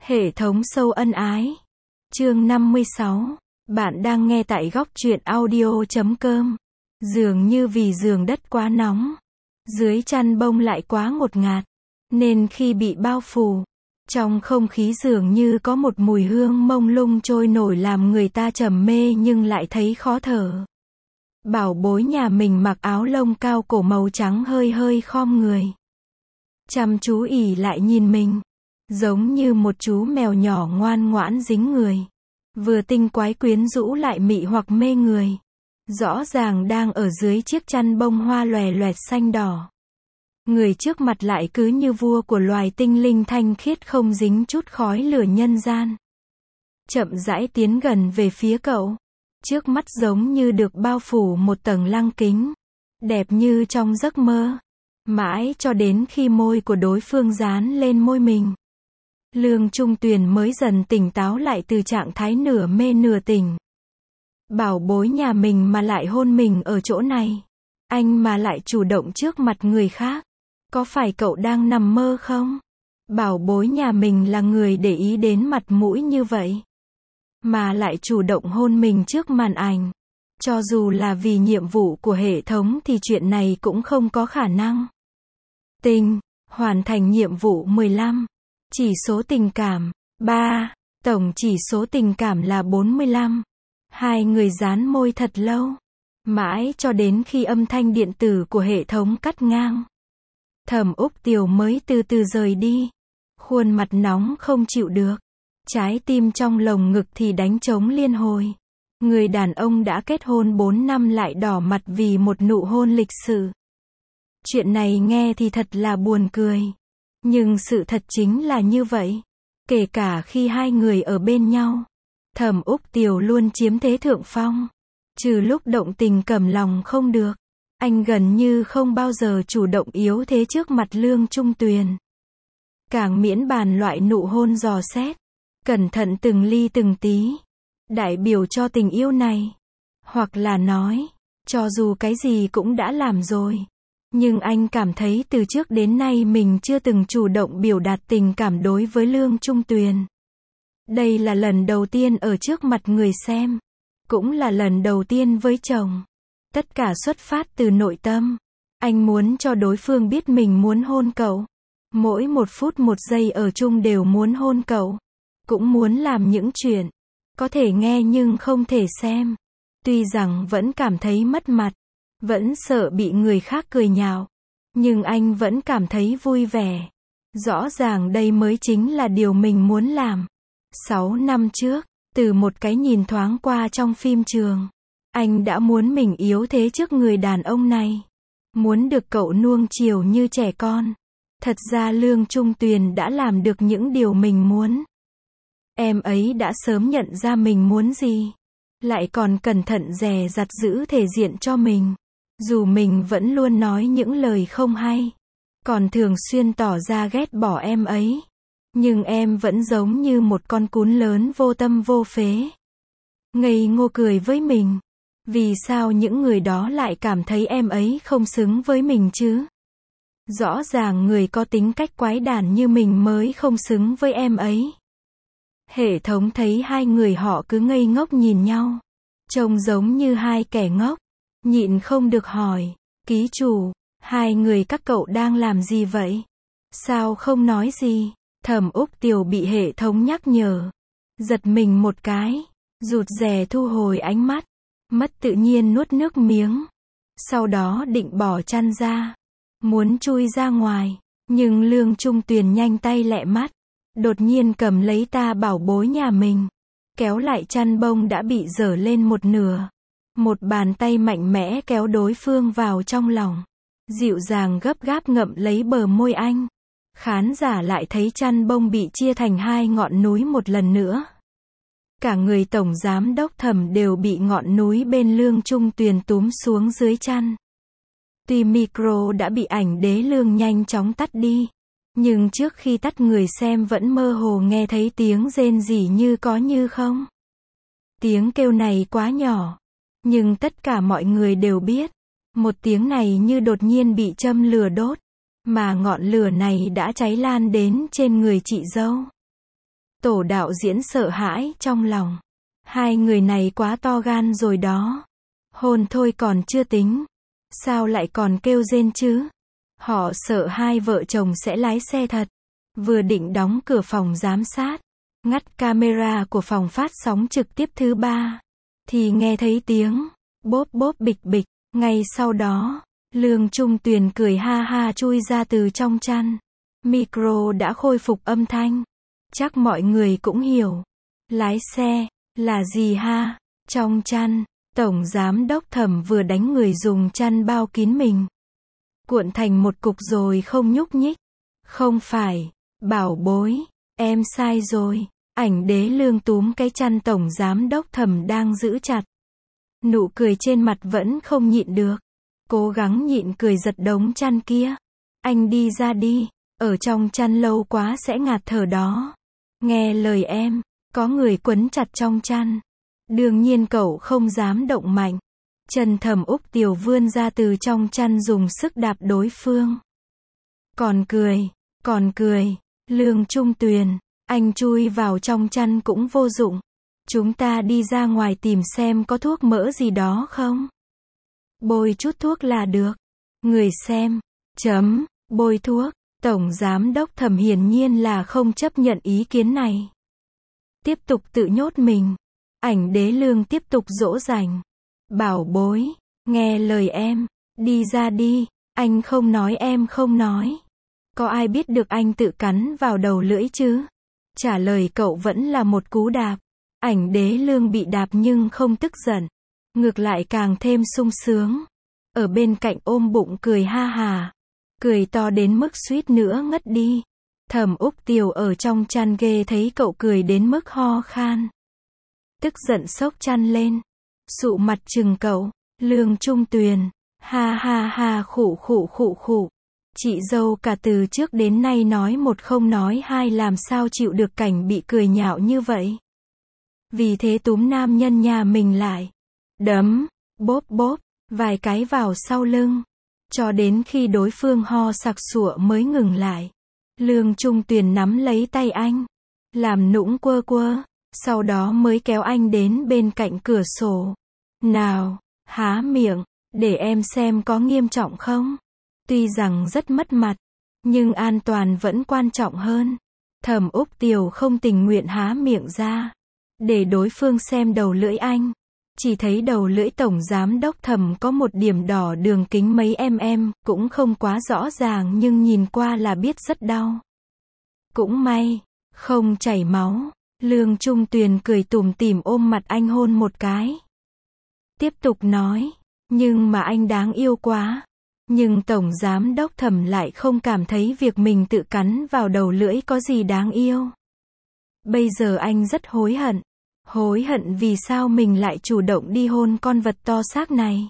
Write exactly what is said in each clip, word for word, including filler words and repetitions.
Hệ thống sâu ân ái. Chương năm mươi sáu. Bạn đang nghe tại góc truyện audio chấm com. Dường như vì giường đất quá nóng, dưới chăn bông lại quá ngột ngạt, nên khi bị bao phủ, trong không khí dường như có một mùi hương mông lung trôi nổi làm người ta trầm mê nhưng lại thấy khó thở. Bảo bối nhà mình mặc áo lông cao cổ màu trắng hơi hơi khom người, chăm chú ỉ lại nhìn mình, giống như một chú mèo nhỏ ngoan ngoãn dính người, vừa tinh quái quyến rũ lại mị hoặc mê người. Rõ ràng đang ở dưới chiếc chăn bông hoa lòe loẹt xanh đỏ. Người trước mặt lại cứ như vua của loài tinh linh thanh khiết không dính chút khói lửa nhân gian. Chậm rãi tiến gần về phía cậu. Trước mắt giống như được bao phủ một tầng lăng kính, đẹp như trong giấc mơ. Mãi cho đến khi môi của đối phương dán lên môi mình, Lương Trung Tuyền mới dần tỉnh táo lại từ trạng thái nửa mê nửa tỉnh. Bảo bối nhà mình mà lại hôn mình ở chỗ này. Anh mà lại chủ động trước mặt người khác. Có phải cậu đang nằm mơ không? Bảo bối nhà mình là người để ý đến mặt mũi như vậy, mà lại chủ động hôn mình trước màn ảnh. Cho dù là vì nhiệm vụ của hệ thống thì chuyện này cũng không có khả năng. Tình, hoàn thành nhiệm vụ mười lăm. Chỉ số tình cảm, ba. Tổng chỉ số tình cảm là bốn mươi lăm. Hai người dán môi thật lâu. Mãi cho đến khi âm thanh điện tử của hệ thống cắt ngang, Thẩm Úc Tiều mới từ từ rời đi. Khuôn mặt nóng không chịu được. Trái tim trong lồng ngực thì đánh trống liên hồi. Người đàn ông đã kết hôn bốn năm lại đỏ mặt vì một nụ hôn lịch sự. Chuyện này nghe thì thật là buồn cười. Nhưng sự thật chính là như vậy. Kể cả khi hai người ở bên nhau, Thẩm Úc Tiều luôn chiếm thế thượng phong. Trừ lúc động tình cầm lòng không được, anh gần như không bao giờ chủ động yếu thế trước mặt Lương Trung Tuyền. Càng miễn bàn loại nụ hôn dò xét, cẩn thận từng ly từng tí, đại biểu cho tình yêu này. Hoặc là nói, cho dù cái gì cũng đã làm rồi, nhưng anh cảm thấy từ trước đến nay mình chưa từng chủ động biểu đạt tình cảm đối với Lương Trung Tuyền. Đây là lần đầu tiên ở trước mặt người xem, cũng là lần đầu tiên với chồng. Tất cả xuất phát từ nội tâm. Anh muốn cho đối phương biết mình muốn hôn cậu. Mỗi một phút một giây ở chung đều muốn hôn cậu. Cũng muốn làm những chuyện có thể nghe nhưng không thể xem. Tuy rằng vẫn cảm thấy mất mặt, vẫn sợ bị người khác cười nhạo, nhưng anh vẫn cảm thấy vui vẻ. Rõ ràng đây mới chính là điều mình muốn làm. Sáu năm trước, từ một cái nhìn thoáng qua trong phim trường, anh đã muốn mình yếu thế trước người đàn ông này. Muốn được cậu nuông chiều như trẻ con. Thật ra Lương Trung Tuyền đã làm được những điều mình muốn. Em ấy đã sớm nhận ra mình muốn gì, lại còn cẩn thận dè dặt giữ thể diện cho mình. Dù mình vẫn luôn nói những lời không hay, còn thường xuyên tỏ ra ghét bỏ em ấy, nhưng em vẫn giống như một con cún lớn vô tâm vô phế, ngây ngô cười với mình. Vì sao những người đó lại cảm thấy em ấy không xứng với mình chứ? Rõ ràng người có tính cách quái đản như mình mới không xứng với em ấy. Hệ thống thấy hai người họ cứ ngây ngốc nhìn nhau, trông giống như hai kẻ ngốc, nhịn không được hỏi, ký chủ, hai người các cậu đang làm gì vậy? Sao không nói gì? Thẩm Úc Tiều bị hệ thống nhắc nhở, giật mình một cái, rụt rè thu hồi ánh mắt, mất tự nhiên nuốt nước miếng. Sau đó định bỏ chăn ra, muốn chui ra ngoài, nhưng Lương Trung Tuyền nhanh tay lẹ mắt, đột nhiên cầm lấy ta bảo bối nhà mình, kéo lại chăn bông đã bị dở lên một nửa. Một bàn tay mạnh mẽ kéo đối phương vào trong lòng, dịu dàng gấp gáp ngậm lấy bờ môi anh. Khán giả lại thấy chăn bông bị chia thành hai ngọn núi một lần nữa. Cả người tổng giám đốc Thẩm đều bị ngọn núi bên Lương Trung Tuyền túm xuống dưới chăn. Tuy micro đã bị ảnh đế Lương nhanh chóng tắt đi, nhưng trước khi tắt người xem vẫn mơ hồ nghe thấy tiếng rên rỉ như có như không. Tiếng kêu này quá nhỏ, nhưng tất cả mọi người đều biết, một tiếng này như đột nhiên bị châm lửa đốt, mà ngọn lửa này đã cháy lan đến trên người chị dâu. Tổ đạo diễn sợ hãi trong lòng. Hai người này quá to gan rồi đó. Hôn thôi còn chưa tính. Sao lại còn kêu rên chứ? Họ sợ hai vợ chồng sẽ lái xe thật. Vừa định đóng cửa phòng giám sát, ngắt camera của phòng phát sóng trực tiếp thứ ba, thì nghe thấy tiếng bốp bốp bịch bịch. Ngay sau đó, Lương Trung Tuyền cười ha ha chui ra từ trong chăn. Micro đã khôi phục âm thanh. Chắc mọi người cũng hiểu. Lái xe là gì ha? Trong chăn, Tổng Giám Đốc Thẩm vừa đánh người dùng chăn bao kín mình, cuộn thành một cục rồi không nhúc nhích. Không phải, bảo bối, em sai rồi. Ảnh Đế Lương túm cái chăn Tổng Giám Đốc Thẩm đang giữ chặt. Nụ cười trên mặt vẫn không nhịn được. Cố gắng nhịn cười giật đống chăn kia. Anh đi ra đi, ở trong chăn lâu quá sẽ ngạt thở đó. Nghe lời em, có người quấn chặt trong chăn. Đương nhiên cậu không dám động mạnh. Chân Thẩm Úc Tiều vươn ra từ trong chăn dùng sức đạp đối phương. Còn cười, còn cười, Lương Trung Tuyền, anh chui vào trong chăn cũng vô dụng. Chúng ta đi ra ngoài tìm xem có thuốc mỡ gì đó không? Bôi chút thuốc là được. Người xem, chấm, bôi thuốc. Tổng Giám Đốc Thẩm hiển nhiên là không chấp nhận ý kiến này. Tiếp tục tự nhốt mình. Ảnh Đế Lương tiếp tục dỗ dành. Bảo bối, nghe lời em, đi ra đi, anh không nói em không nói. Có ai biết được anh tự cắn vào đầu lưỡi chứ? Trả lời cậu vẫn là một cú đạp. Ảnh Đế Lương bị đạp nhưng không tức giận. Ngược lại càng thêm sung sướng. Ở bên cạnh ôm bụng cười ha hà. Cười to đến mức suýt nữa ngất đi. Thẩm Úc Tiều ở trong chăn ghê thấy cậu cười đến mức ho khan. Tức giận xốc chăn lên. Sụ mặt chừng cậu. Lương Trung Tuyền. Ha ha ha khụ khụ khụ khụ. Chị dâu cả từ trước đến nay nói một không nói hai, làm sao chịu được cảnh bị cười nhạo như vậy. Vì thế túm nam nhân nhà mình lại. Đấm, bóp bóp, vài cái vào sau lưng. Cho đến khi đối phương ho sặc sụa mới ngừng lại. Lương Trung Tuyền nắm lấy tay anh. Làm nũng quơ quơ. Sau đó mới kéo anh đến bên cạnh cửa sổ. Nào, há miệng, để em xem có nghiêm trọng không. Tuy rằng rất mất mặt, nhưng an toàn vẫn quan trọng hơn. Thẩm Úc Tiều không tình nguyện há miệng ra, để đối phương xem đầu lưỡi anh. Chỉ thấy đầu lưỡi Tổng Giám Đốc Thẩm có một điểm đỏ đường kính mấy mm, cũng không quá rõ ràng nhưng nhìn qua là biết rất đau. Cũng may, không chảy máu. Lương Trung Tuyền cười tủm tỉm ôm mặt anh hôn một cái. Tiếp tục nói, nhưng mà anh đáng yêu quá. Nhưng Tổng Giám Đốc Thẩm lại không cảm thấy việc mình tự cắn vào đầu lưỡi có gì đáng yêu. Bây giờ anh rất hối hận. Hối hận vì sao mình lại chủ động đi hôn con vật to xác này.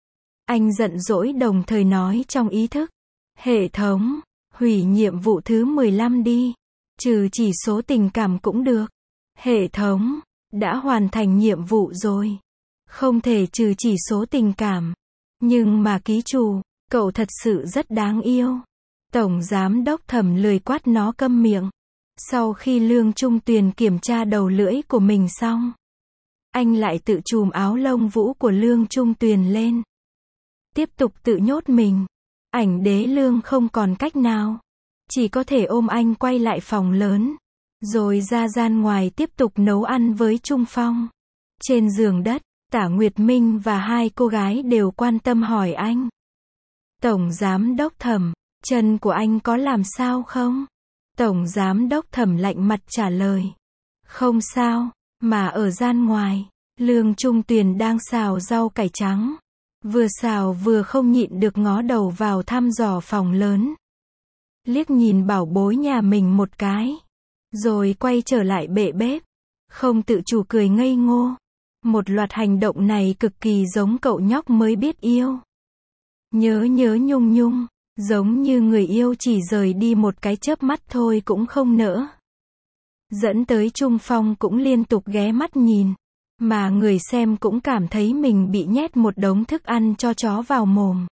Anh giận dỗi đồng thời nói trong ý thức. Hệ thống, hủy nhiệm vụ thứ mười lăm đi. Trừ chỉ số tình cảm cũng được. Hệ thống, đã hoàn thành nhiệm vụ rồi. Không thể trừ chỉ số tình cảm. Nhưng mà ký chủ, cậu thật sự rất đáng yêu. Tổng Giám Đốc Thẩm lười quát nó câm miệng. Sau khi Lương Trung Tuyền kiểm tra đầu lưỡi của mình xong, anh lại tự chùm áo lông vũ của Lương Trung Tuyền lên. Tiếp tục tự nhốt mình. Ảnh Đế Lương không còn cách nào. Chỉ có thể ôm anh quay lại phòng lớn. Rồi ra gian ngoài tiếp tục nấu ăn với Trung Phong. Trên giường đất, Tả Nguyệt Minh và hai cô gái đều quan tâm hỏi anh. Tổng Giám Đốc Thẩm, chân của anh có làm sao không? Tổng Giám Đốc Thẩm lạnh mặt trả lời. Không sao, mà ở gian ngoài, Lương Trung Tuyền đang xào rau cải trắng. Vừa xào vừa không nhịn được ngó đầu vào thăm dò phòng lớn. Liếc nhìn bảo bối nhà mình một cái. Rồi quay trở lại bệ bếp. Không tự chủ cười ngây ngô. Một loạt hành động này cực kỳ giống cậu nhóc mới biết yêu. Nhớ nhớ nhung nhung. Giống như người yêu chỉ rời đi một cái chớp mắt thôi cũng không nỡ. Dẫn tới Trung Phong cũng liên tục ghé mắt nhìn. Mà người xem cũng cảm thấy mình bị nhét một đống thức ăn cho chó vào mồm.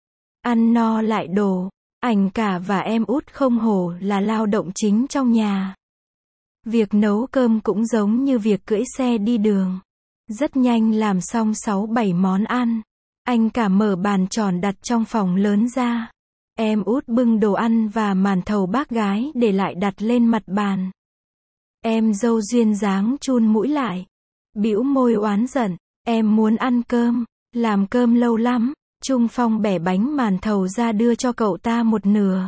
Ăn no lại đổ. Ảnh Cả và em út không hổ là lao động chính trong nhà. Việc nấu cơm cũng giống như việc cưỡi xe đi đường. Rất nhanh làm xong sáu bảy món ăn. Anh cả mở bàn tròn đặt trong phòng lớn ra. Em út bưng đồ ăn và màn thầu bác gái để lại đặt lên mặt bàn. Em dâu duyên dáng chun mũi lại. Bĩu môi oán giận. Em muốn ăn cơm. Làm cơm lâu lắm. Trung Phong bẻ bánh màn thầu ra đưa cho cậu ta một nửa.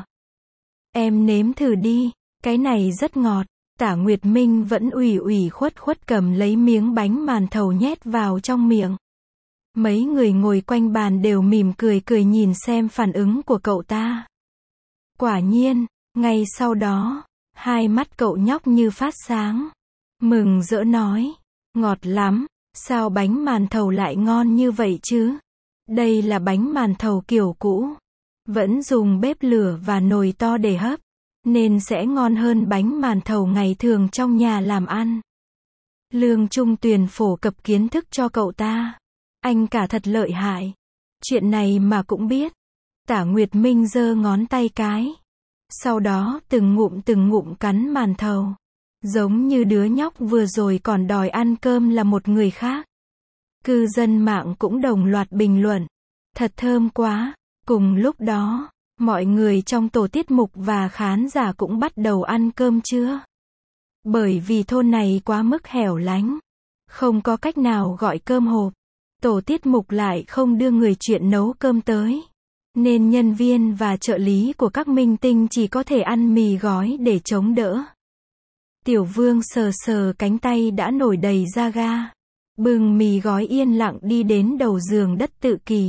Em nếm thử đi. Cái này rất ngọt. Tả Nguyệt Minh vẫn ủy ủy khuất khuất cầm lấy miếng bánh màn thầu nhét vào trong miệng. Mấy người ngồi quanh bàn đều mỉm cười cười nhìn xem phản ứng của cậu ta. Quả nhiên, ngay sau đó, hai mắt cậu nhóc như phát sáng. Mừng rỡ nói, ngọt lắm, sao bánh màn thầu lại ngon như vậy chứ? Đây là bánh màn thầu kiểu cũ, vẫn dùng bếp lửa và nồi to để hấp, nên sẽ ngon hơn bánh màn thầu ngày thường trong nhà làm ăn. Lương Trung Tuyền phổ cập kiến thức cho cậu ta. Anh cả thật lợi hại. Chuyện này mà cũng biết. Tả Nguyệt Minh giơ ngón tay cái. Sau đó từng ngụm từng ngụm cắn màn thầu. Giống như đứa nhóc vừa rồi còn đòi ăn cơm là một người khác. Cư dân mạng cũng đồng loạt bình luận. Thật thơm quá. Cùng lúc đó, mọi người trong tổ tiết mục và khán giả cũng bắt đầu ăn cơm trưa. Bởi vì thôn này quá mức hẻo lánh. Không có cách nào gọi cơm hộp. Tổ tiết mục lại không đưa người chuyện nấu cơm tới. Nên nhân viên và trợ lý của các minh tinh chỉ có thể ăn mì gói để chống đỡ. Tiểu Vương sờ sờ cánh tay đã nổi đầy da ga. Bưng mì gói yên lặng đi đến đầu giường đất tự kỷ.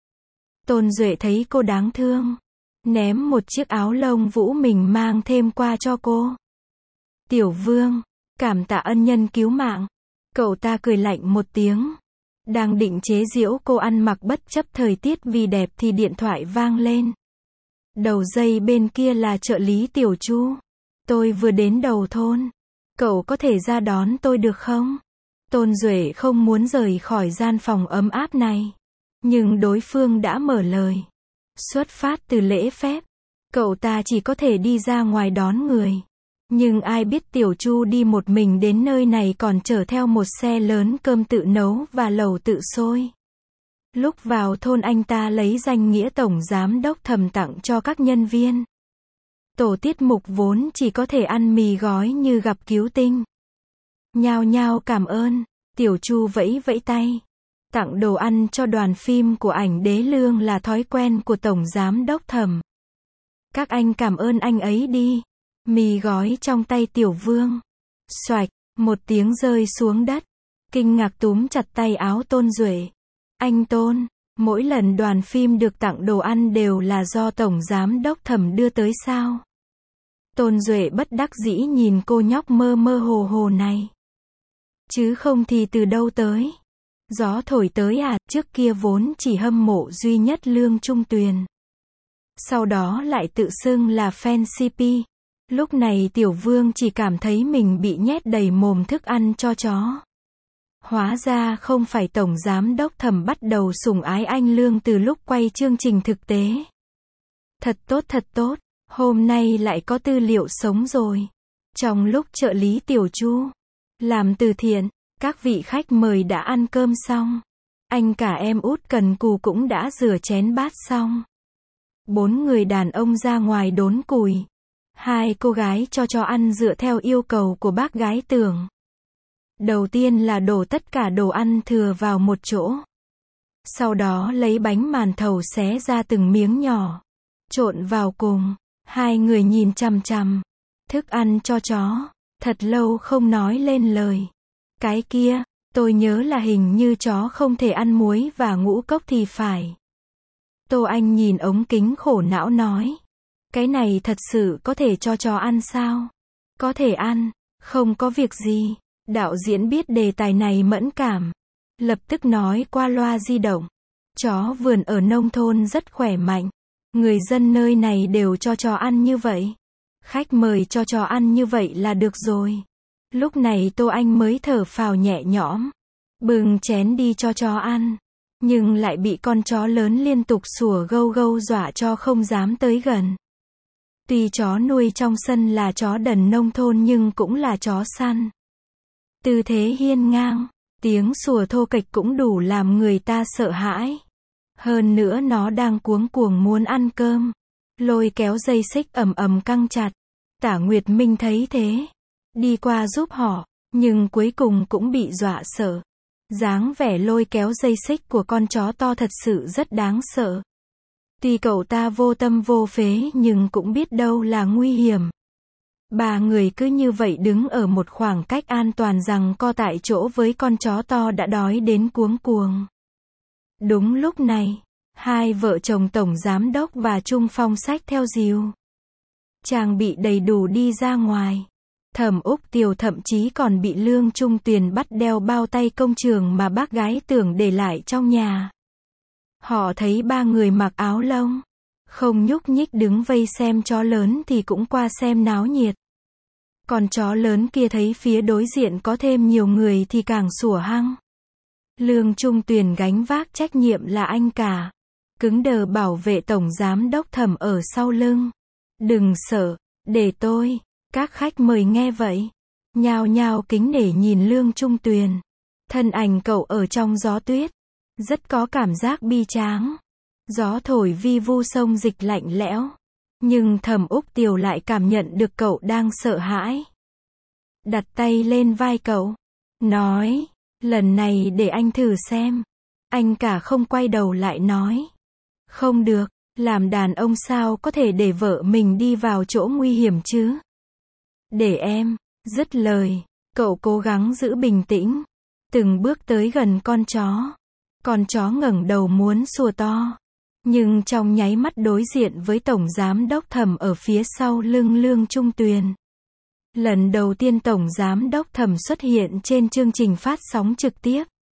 Tôn Duệ thấy cô đáng thương. Ném một chiếc áo lông vũ mình mang thêm qua cho cô. Tiểu Vương, cảm tạ ân nhân cứu mạng. Cậu ta cười lạnh một tiếng. Đang định chế giễu cô ăn mặc bất chấp thời tiết vì đẹp thì điện thoại vang lên. Đầu dây bên kia là trợ lý Tiểu Chu. Tôi vừa đến đầu thôn. Cậu có thể ra đón tôi được không? Tôn Duệ không muốn rời khỏi gian phòng ấm áp này. Nhưng đối phương đã mở lời. Xuất phát từ lễ phép, cậu ta chỉ có thể đi ra ngoài đón người. Nhưng ai biết Tiểu Chu đi một mình đến nơi này còn chở theo một xe lớn cơm tự nấu và lẩu tự sôi. Lúc vào thôn anh ta lấy danh nghĩa tổng giám đốc thầm tặng cho các nhân viên. Tổ tiết mục vốn chỉ có thể ăn mì gói như gặp cứu tinh. Nhao nhao cảm ơn, Tiểu Chu vẫy vẫy tay. Tặng đồ ăn cho đoàn phim của ảnh Đế Lương là thói quen của tổng giám đốc thầm. Các anh cảm ơn anh ấy đi. Mì gói trong tay Tiểu Vương. Xoạch, một tiếng rơi xuống đất. Kinh ngạc túm chặt tay áo Tôn Duệ. Anh Tôn, mỗi lần đoàn phim được tặng đồ ăn đều là do tổng giám đốc thầm đưa tới sao? Tôn Duệ bất đắc dĩ nhìn cô nhóc mơ mơ hồ hồ này. Chứ không thì từ đâu tới? Gió thổi tới à, trước kia vốn chỉ hâm mộ duy nhất Lương Trung Tuyền. Sau đó lại tự xưng là fan xê pê. Lúc này Tiểu Vương chỉ cảm thấy mình bị nhét đầy mồm thức ăn cho chó. Hóa ra không phải tổng giám đốc thầm bắt đầu sủng ái anh Lương từ lúc quay chương trình thực tế. Thật tốt thật tốt, hôm nay lại có tư liệu sống rồi. Trong lúc trợ lý Tiểu Chu làm từ thiện, các vị khách mời đã ăn cơm xong. Anh cả em út cần cù cũng đã rửa chén bát xong. Bốn người đàn ông ra ngoài đốn củi. Hai cô gái cho chó ăn dựa theo yêu cầu của bác gái Tưởng. Đầu tiên là đổ tất cả đồ ăn thừa vào một chỗ. Sau đó lấy bánh màn thầu xé ra từng miếng nhỏ. Trộn vào cùng. Hai người nhìn chằm chằm. Thức ăn cho chó. Thật lâu không nói lên lời. Cái kia, tôi nhớ là hình như chó không thể ăn muối và ngũ cốc thì phải. Tô Anh nhìn ống kính khổ não nói. Cái này thật sự có thể cho chó ăn sao? Có thể ăn, không có việc gì. Đạo diễn biết đề tài này mẫn cảm. Lập tức nói qua loa di động. Chó vườn ở nông thôn rất khỏe mạnh. Người dân nơi này đều cho chó ăn như vậy. Khách mời cho chó ăn như vậy là được rồi. Lúc này Tô Anh mới thở phào nhẹ nhõm. Bưng chén đi cho chó ăn. Nhưng lại bị con chó lớn liên tục sủa gâu gâu dọa cho không dám tới gần. Tuy chó nuôi trong sân là chó đần nông thôn nhưng cũng là chó săn. Tư thế hiên ngang, tiếng sủa thô kệch cũng đủ làm người ta sợ hãi. Hơn nữa nó đang cuống cuồng muốn ăn cơm. Lôi kéo dây xích ầm ầm căng chặt. Tả Nguyệt Minh thấy thế, đi qua giúp họ, nhưng cuối cùng cũng bị dọa sợ. Dáng vẻ lôi kéo dây xích của con chó to thật sự rất đáng sợ. Tuy cậu ta vô tâm vô phế nhưng cũng biết đâu là nguy hiểm. Ba người cứ như vậy đứng ở một khoảng cách an toàn giằng co tại chỗ với con chó to đã đói đến cuống cuồng. Đúng lúc này, hai vợ chồng tổng giám đốc và Trung Phong xách theo rìu, trang bị đầy đủ đi ra ngoài. Thẩm Úc Tiều thậm chí còn bị Lương Trung Tuyền bắt đeo bao tay công trường mà bác gái tưởng để lại trong nhà. Họ thấy ba người mặc áo lông, không nhúc nhích đứng vây xem chó lớn thì cũng qua xem náo nhiệt. Còn chó lớn kia thấy phía đối diện có thêm nhiều người thì càng sủa hăng. Lương Trung Tuyền gánh vác trách nhiệm là anh cả, cứng đờ bảo vệ tổng giám đốc Thẩm ở sau lưng. Đừng sợ, để tôi. Các khách mời nghe vậy, nhao nhao kính nể nhìn Lương Trung Tuyền. Thân ảnh cậu ở trong gió tuyết, rất có cảm giác bi tráng. Gió thổi vi vu sông dịch lạnh lẽo, nhưng Thẩm Úc Tiều lại cảm nhận được cậu đang sợ hãi. Đặt tay lên vai cậu, nói, lần này để anh thử xem. Anh cả không quay đầu lại nói, không được, làm đàn ông sao có thể để vợ mình đi vào chỗ nguy hiểm chứ? Để em. Dứt lời, cậu cố gắng giữ bình tĩnh, từng bước tới gần con chó. Con chó ngẩng đầu muốn sủa to, nhưng trong nháy mắt đối diện với tổng giám đốc Thẩm ở phía sau lưng Lương Trung Tuyền. Lần đầu tiên tổng giám đốc Thẩm xuất hiện trên chương trình phát sóng trực tiếp.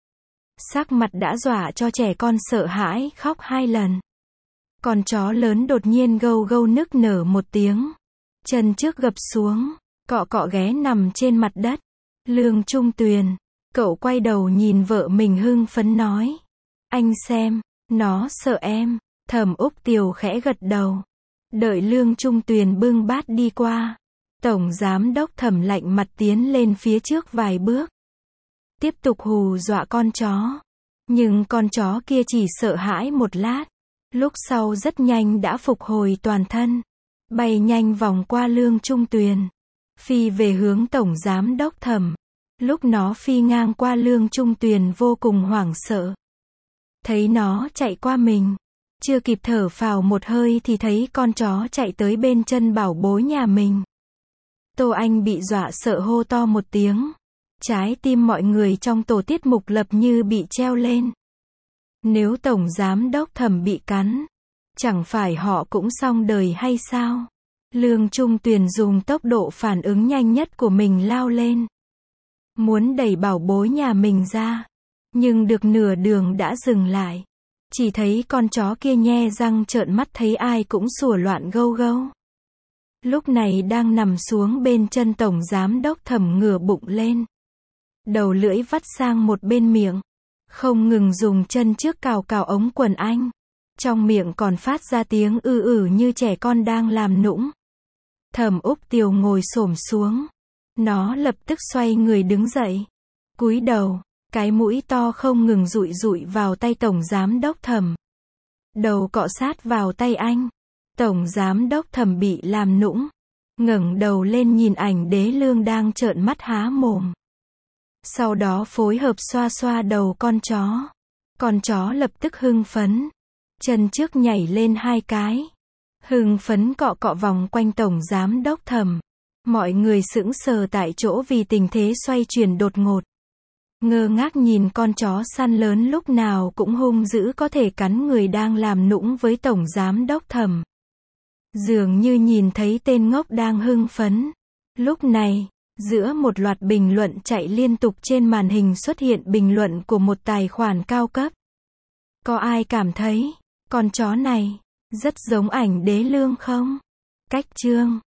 Sắc mặt đã dọa cho trẻ con sợ hãi khóc hai lần. Con chó lớn đột nhiên gâu gâu nức nở một tiếng, chân trước gập xuống, cọ cọ ghé nằm trên mặt đất. Lương Trung Tuyền, cậu quay đầu nhìn vợ mình hưng phấn nói, anh xem, nó sợ em. Thẩm Úc Tiều khẽ gật đầu. Đợi Lương Trung Tuyền bưng bát đi qua, tổng giám đốc Thẩm lạnh mặt tiến lên phía trước vài bước, tiếp tục hù dọa con chó. Nhưng con chó kia chỉ sợ hãi một lát, lúc sau rất nhanh đã phục hồi toàn thân, bay nhanh vòng qua Lương Trung Tuyền, phi về hướng tổng giám đốc Thẩm. Lúc nó phi ngang qua Lương Trung Tuyền vô cùng hoảng sợ. Thấy nó chạy qua mình, chưa kịp thở phào một hơi thì thấy con chó chạy tới bên chân bảo bối nhà mình. Tô Anh bị dọa sợ hô to một tiếng. Trái tim mọi người trong tổ tiết mục lập như bị treo lên. Nếu tổng giám đốc Thẩm bị cắn, chẳng phải họ cũng xong đời hay sao? Lương Trung Tuyền dùng tốc độ phản ứng nhanh nhất của mình lao lên, muốn đẩy bảo bối nhà mình ra, nhưng được nửa đường đã dừng lại. Chỉ thấy con chó kia nhe răng trợn mắt thấy ai cũng sủa loạn gâu gâu. Lúc này đang nằm xuống bên chân tổng giám đốc Thẩm ngửa bụng lên, đầu lưỡi vắt sang một bên miệng, không ngừng dùng chân trước cào cào ống quần anh. Trong miệng còn phát ra tiếng ư ử như trẻ con đang làm nũng. Thẩm Úc Tiều ngồi xổm xuống. Nó lập tức xoay người đứng dậy, cúi đầu, cái mũi to không ngừng dụi dụi vào tay tổng giám đốc Thẩm. Đầu cọ sát vào tay anh. Tổng giám đốc Thẩm bị làm nũng, ngẩng đầu lên nhìn ảnh Đế Lương đang trợn mắt há mồm. Sau đó phối hợp xoa xoa đầu con chó. Con chó lập tức hưng phấn, chân trước nhảy lên hai cái, hưng phấn cọ cọ vòng quanh tổng giám đốc Thẩm. Mọi người sững sờ tại chỗ vì tình thế xoay chuyển đột ngột. Ngơ ngác nhìn con chó săn lớn lúc nào cũng hung dữ có thể cắn người đang làm nũng với tổng giám đốc Thẩm. Dường như nhìn thấy tên ngốc đang hưng phấn. Lúc này, giữa một loạt bình luận chạy liên tục trên màn hình xuất hiện bình luận của một tài khoản cao cấp. Có ai cảm thấy, con chó này, rất giống ảnh Đế Lương không? Cách chương